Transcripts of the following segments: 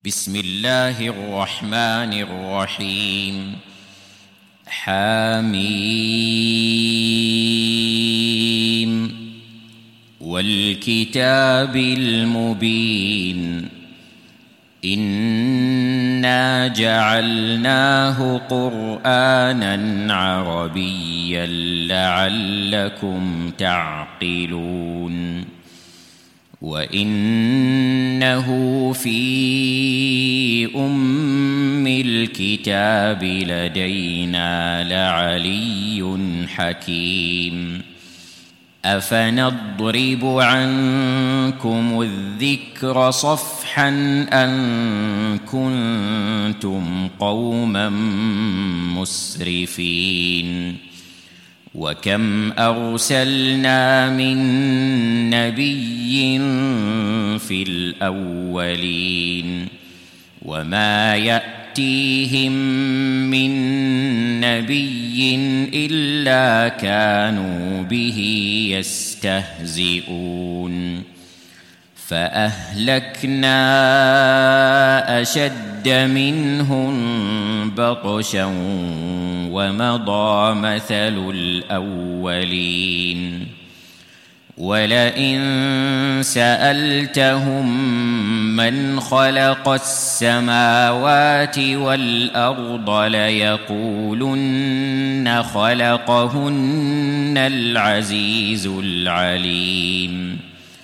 بسم الله الرحمن الرحيم. حميم والكتاب المبين إنا جعلناه قرآنا عربيا لعلكم تعقلون وإنه في أم الكتاب لدينا لعلي حكيم أفنضرب عنكم الذكر صفحا أن كنتم قوما مسرفين وكم أرسلنا من نبي في الأولين وما يأتيهم من نبي إلا كانوا به يستهزئون فأهلكنا أشد منهم بطشا ومضى مثل الأولين ولئن سألتهم من خلق السماوات والأرض ليقولن خلقهن العزيز العليم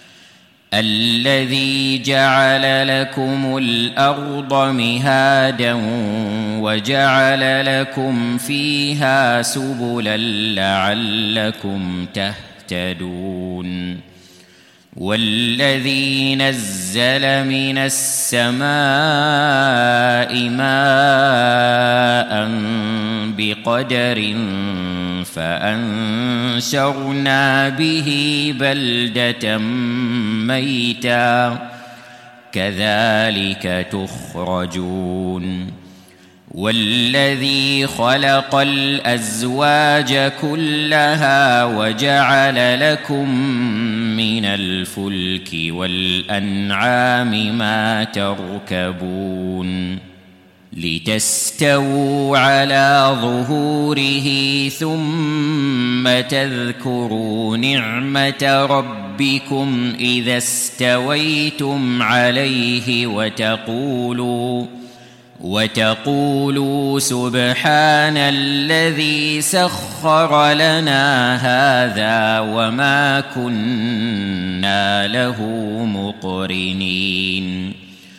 الذي جعل لكم الأرض مهادا وجعل لكم فيها سبلا لعلكم تهتدون والذي نزل من السماء ماء بقدر فأنشرنا به بلدة ميتا كذلك تخرجون والذي خلق الأزواج كلها وجعل لكم من الفلك والأنعام ما تركبون لتستووا على ظهوره ثم تذكروا نعمة ربكم إذا استويتم عليه وتقولوا سبحان الذي سخر لنا هذا وما كنا له مقرنين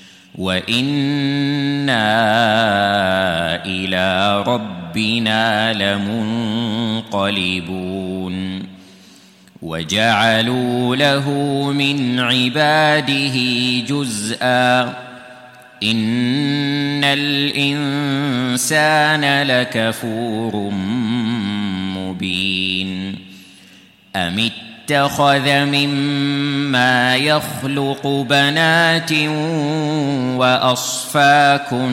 وإنا إلى ربنا لمنقلبون وجعلوا له من عباده جزءا إن الإنسان لكفور مبين أم اتخذ مما يخلق بنات وأصفاكم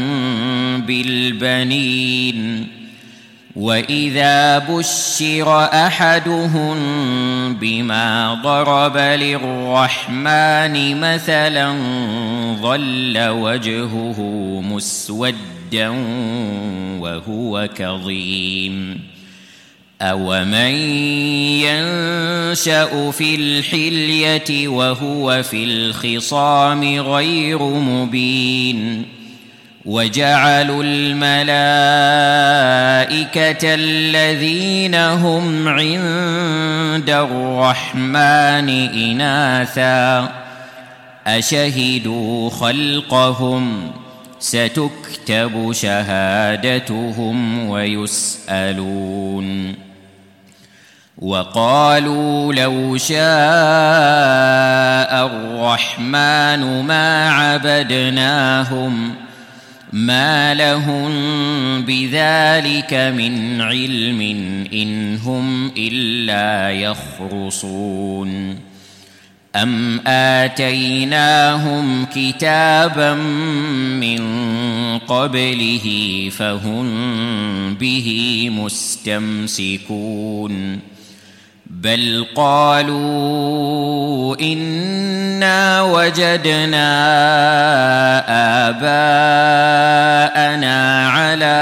بالبنين وإذا بشر أحدهم بما ضرب للرحمن مثلا ظل وجهه مسودا وهو كظيم أومن ينشأ في الحلية وهو في الخصام غير مبين وجعلوا الملائكة الذين هم عند الرحمن إناثا أشهدوا خلقهم ستكتب شهادتهم ويسألون وقالوا لو شاء الرحمن ما عبدناهم ما لهم بذلك من علم إن هم إلا يخرصون أم آتيناهم كتابا من قبله فهم به مستمسكون بل قالوا إنا وجدنا آباءنا على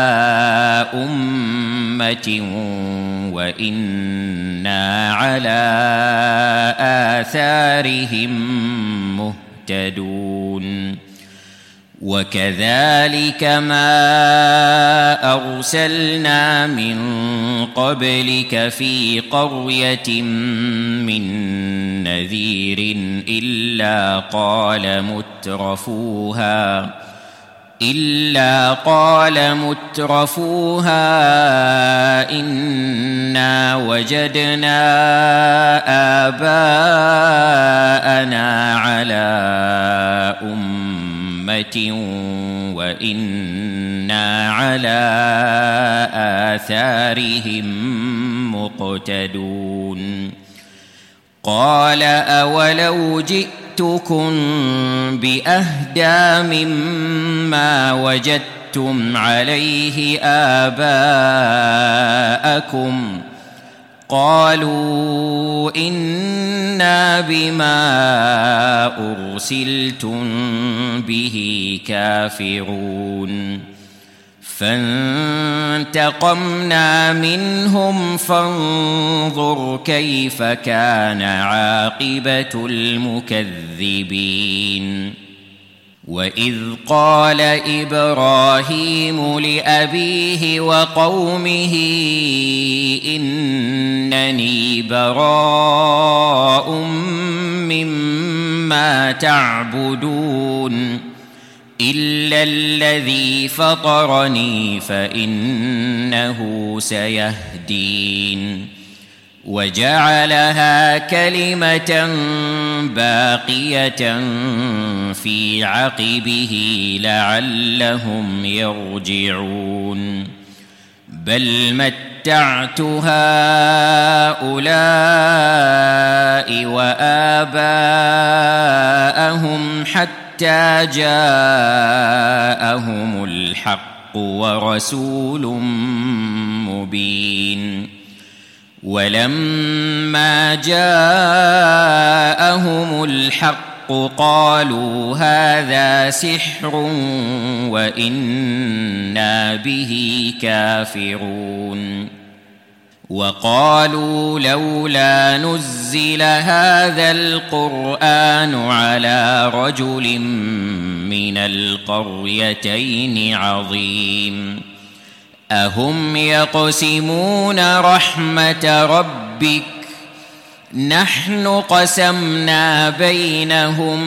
أمة وإنا على آثارهم مهتدون وكذلك ما أرسلنا من قبلك في قرية من نذير إلا قال مترفوها إنا وجدنا آباءنا على أمة وإنا على آثارهم مقتدون قال أولو جئتكم بأهدى مما وجدتم عليه آباءكم قالوا إنا بما أرسلتم به كافرون فانتقمنا منهم فانظر كيف كان عاقبة المكذبين وإذ قال إبراهيم لأبيه وقومه إنني براء مما تعبدون إلا الذي فطرني فإنه سيهدين وجعلها كلمة باقية في عقبه لعلهم يرجعون بل متعت هؤلاء وآباءهم حتى جاءهم الحق ورسول مبين ولما جاءهم الحق قالوا هذا سحر وإنا به كافرون وقالوا لولا نزل هذا القرآن على رجل من القريتين عظيم أهم يقسمون رحمة ربك نحن قسمنا بينهم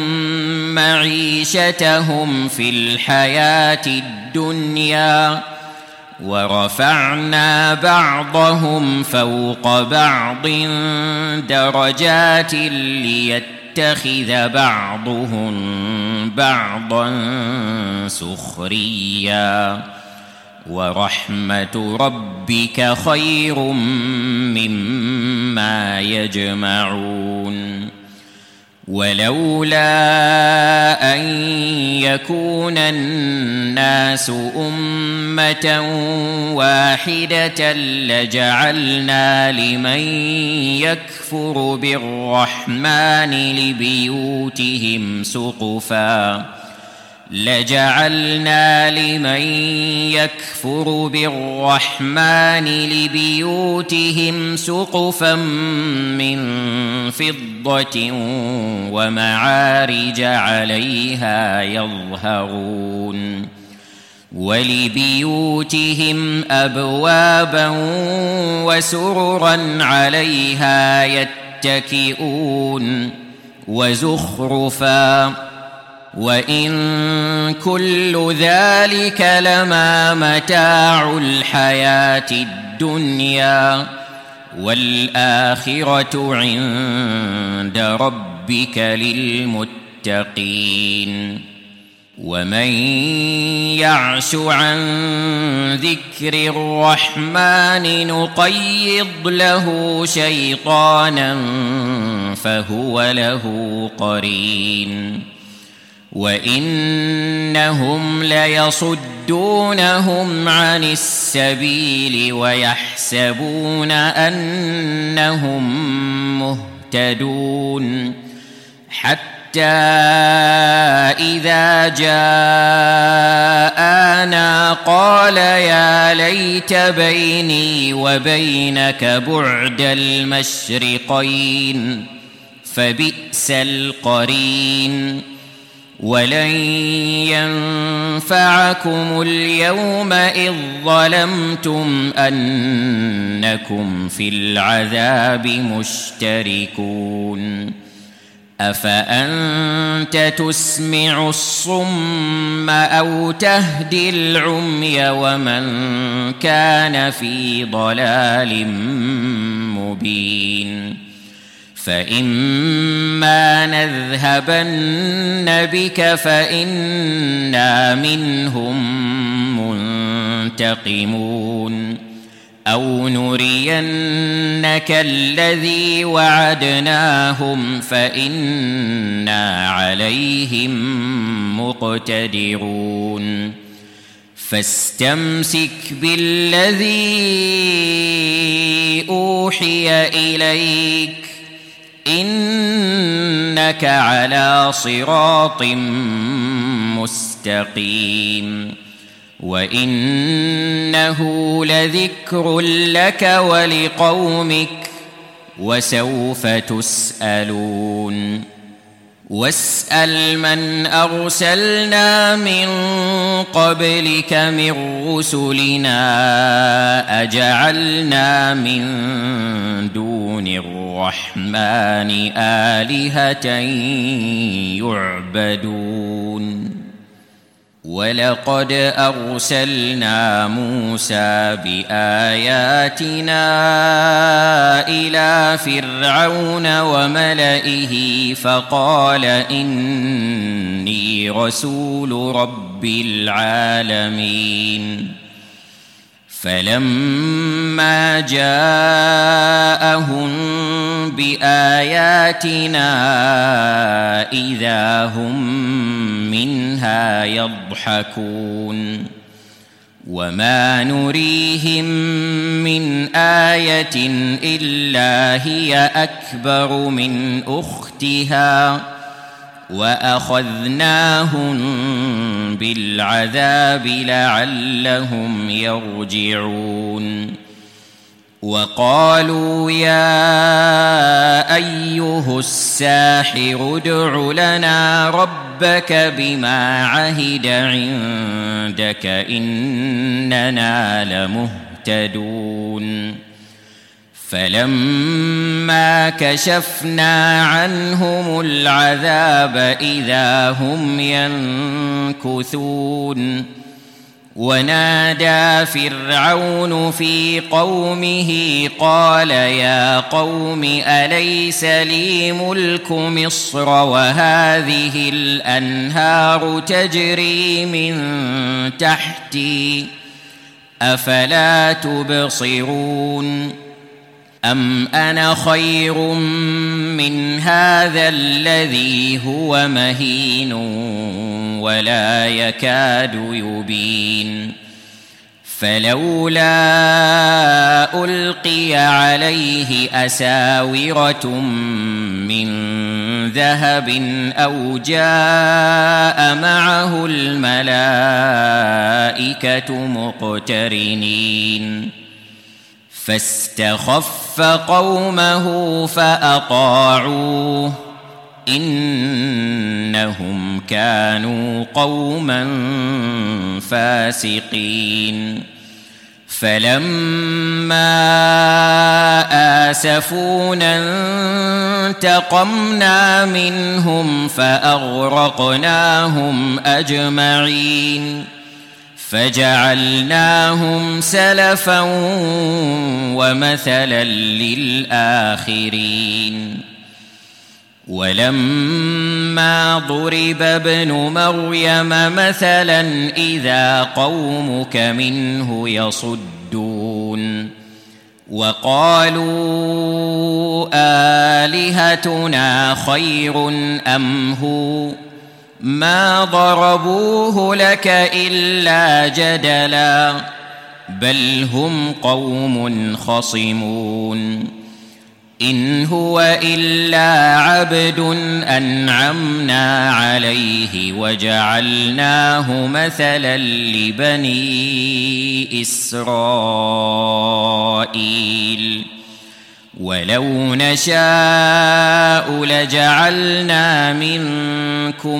معيشتهم في الحياة الدنيا ورفعنا بعضهم فوق بعض درجات ليتخذ بعضهم بعضا سخريا ورحمة ربك خير مما يجمعون ولولا أن يكون الناس أمة واحدة لجعلنا لمن يكفر بالرحمن لبيوتهم سقفا من فضة ومعارج عليها يظهرون ولبيوتهم أبوابا وسررا عليها يتكئون وزخرفا وإن كل ذلك لما متاع الحياة الدنيا والآخرة عند ربك للمتقين ومن يعش عن ذكر الرحمن نقيض له شيطانا فهو له قرين وإنهم ليصدونهم عن السبيل ويحسبون أنهم مهتدون حتى إذا جاءنا قال يا ليت بيني وبينك بعد المشرقين فبئس القرين ولن ينفعكم اليوم إذ ظلمتم أنكم في العذاب مشتركون أفأنت تسمع الصم أو تهدي العمي ومن كان في ضلال مبين فإما نذهبن بك فإنا منهم منتقمون أو نرينك الذي وعدناهم فإنا عليهم مقتدرون فاستمسك بالذي أوحي إليك إنك على صراط مستقيم وإنه لذكر لك ولقومك وسوف تسألون واسأل من أرسلنا من قبلك من رسلنا أجعلنا من دون الرحمن آلهة يعبدون ولقد أرسلنا موسى بآياتنا إلى فرعون وملئه فقال إني رسول رب العالمين فلما جاءهم بآياتنا إذا هم منها يضحكون وما نريهم من آية إلا هي أكبر من أختها وأخذناهم بالعذاب لعلهم يرجعون وقالوا يا أيها الساحر ادع لنا ربك بما عهد عندك إننا لمهتدون فلما كشفنا عنهم العذاب إذا هم ينكثون ونادى فرعون في قومه قال يا قوم أليس لي ملك مصر وهذه الأنهار تجري من تحتي أفلا تبصرون أم أنا خير من هذا الذي هو مهين ولا يكاد يبين فلولا ألقي عليه أساورة من ذهب أو جاء معه الملائكة مقترنين فاستخف قومه فأطاعوه إنهم كانوا قوما فاسقين فلما آسفونا انتقمنا منهم فأغرقناهم أجمعين فجعلناهم سلفا ومثلا للآخرين ولما ضرب ابن مريم مثلا إذا قومك منه يصدون وقالوا آلهتنا خير أم هو ما ضربوه لك إلا جدلا بل هم قوم خصمون إن هو إلا عبد أنعمنا عليه وجعلناه مثلا لبني إسرائيل ولو نشاء لجعلنا منكم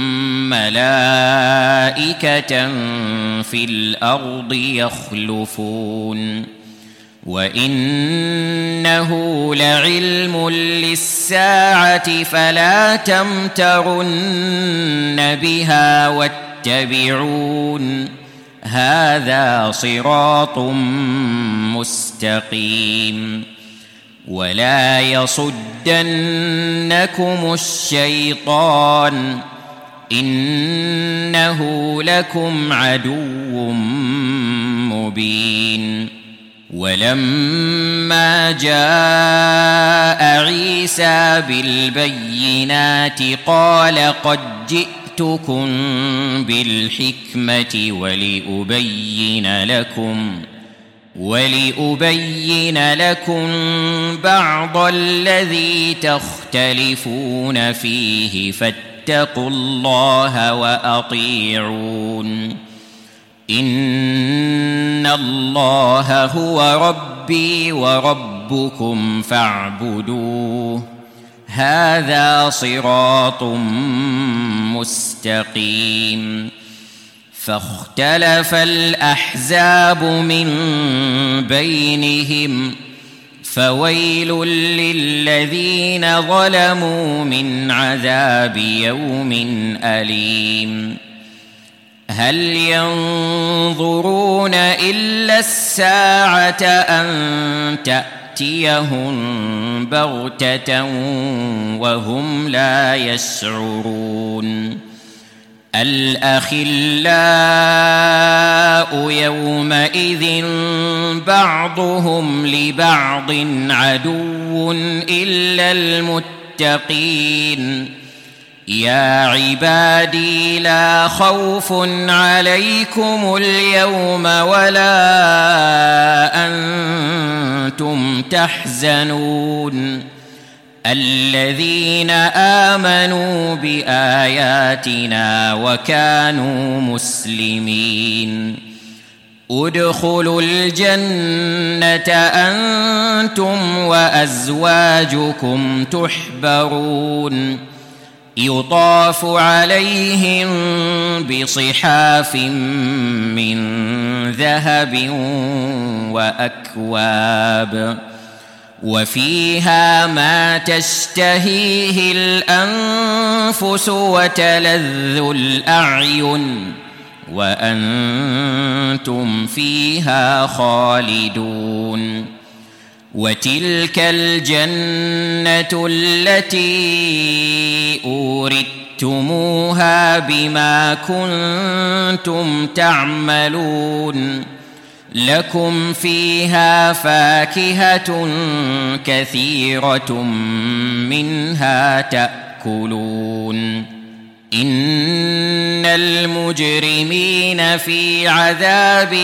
ملائكة في الأرض يخلفون وإنه لعلم للساعة فلا تمترن بها واتبعون هذا صراط مستقيم ولا يصدنكم الشيطان إنه لكم عدو مبين ولما جاء عيسى بالبينات قال قد جئتكم بالحكمة ولأبين لكم بعض الذي تختلفون فيه فاتقوا الله وأطيعون إن الله هو ربي وربكم فاعبدوه هذا صراط مستقيم فاختلف الأحزاب من بينهم فويل للذين ظلموا من عذاب يوم أليم هل ينظرون إلا الساعة أن تأتيهم بغتة وهم لا يشعرون الأخلاء يومئذ بعضهم لبعض عدو إلا المتقين يا عبادي لا خوف عليكم اليوم ولا أنتم تحزنون الذين آمنوا بآياتنا وكانوا مسلمين ادخلوا الجنة أنتم وأزواجكم تحبرون يطاف عليهم بصحاف من ذهب وأكواب وفيها ما تشتهيه الأنفس وتلذ الأعين وأنتم فيها خالدون وتلك الجنة التي أورثتموها بما كنتم تعملون لكم فيها فاكهة كثيرة منها تأكلون إن المجرمين في عذاب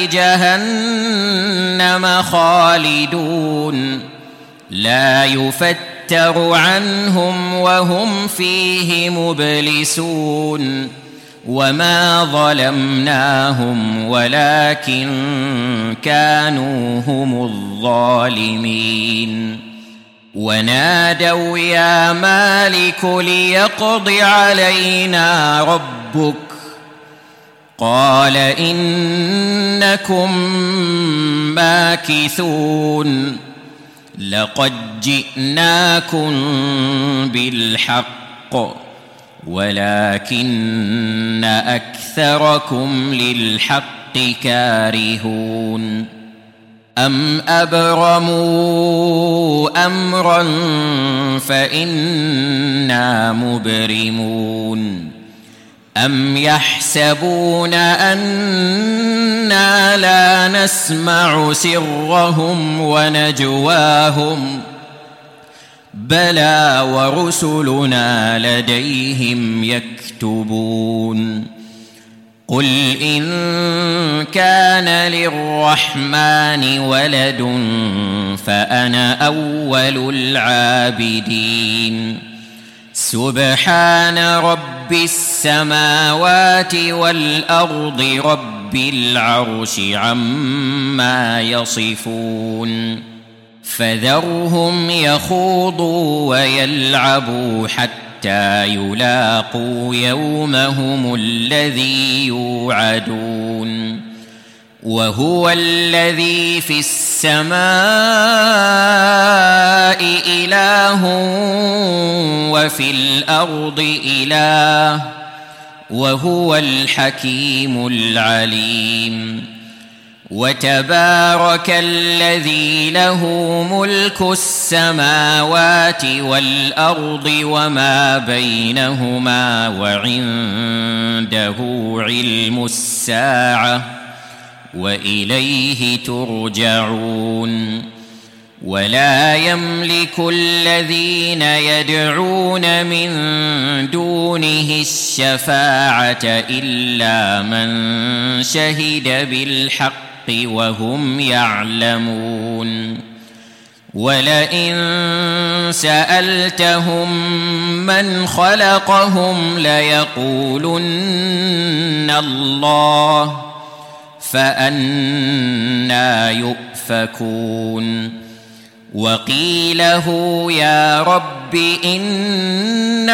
جهنم خالدون لا يفتر عنهم وهم فيه مبلسون وما ظلمناهم ولكن كانوا هم الظالمين ونادوا يا مالك ليقض علينا ربك قال إنكم ماكثون لقد جئناكم بالحق ولكن أكثركم للحق كارهون أم أبرموا أمرا فإنا مبرمون أم يحسبون أنا لا نسمع سرهم ونجواهم بلى ورسلنا لديهم يكتبون قل إن كان للرحمن ولد فأنا أول العابدين سبحان رب السماوات والأرض رب العرش عما يصفون فذرهم يخوضوا ويلعبوا حتى يلاقوا يومهم الذي يوعدون وهو الذي في السماء إله وفي الأرض إله وهو الحكيم العليم وتبارك الذي له ملك السماوات والأرض وما بينهما وعنده علم الساعة وإليه ترجعون ولا يملك الذين يدعون من دونه الشفاعة إلا من شهد بالحق وهم يعلمون ولئن سألتهم من خلقهم ليقولن الله فأنى يؤفكون وقيله يا رب إن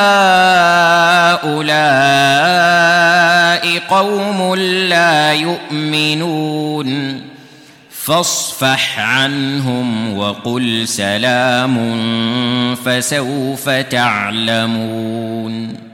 هؤلاء قوم لا يؤمنون فاصفح عنهم وقل سلام فسوف تعلمون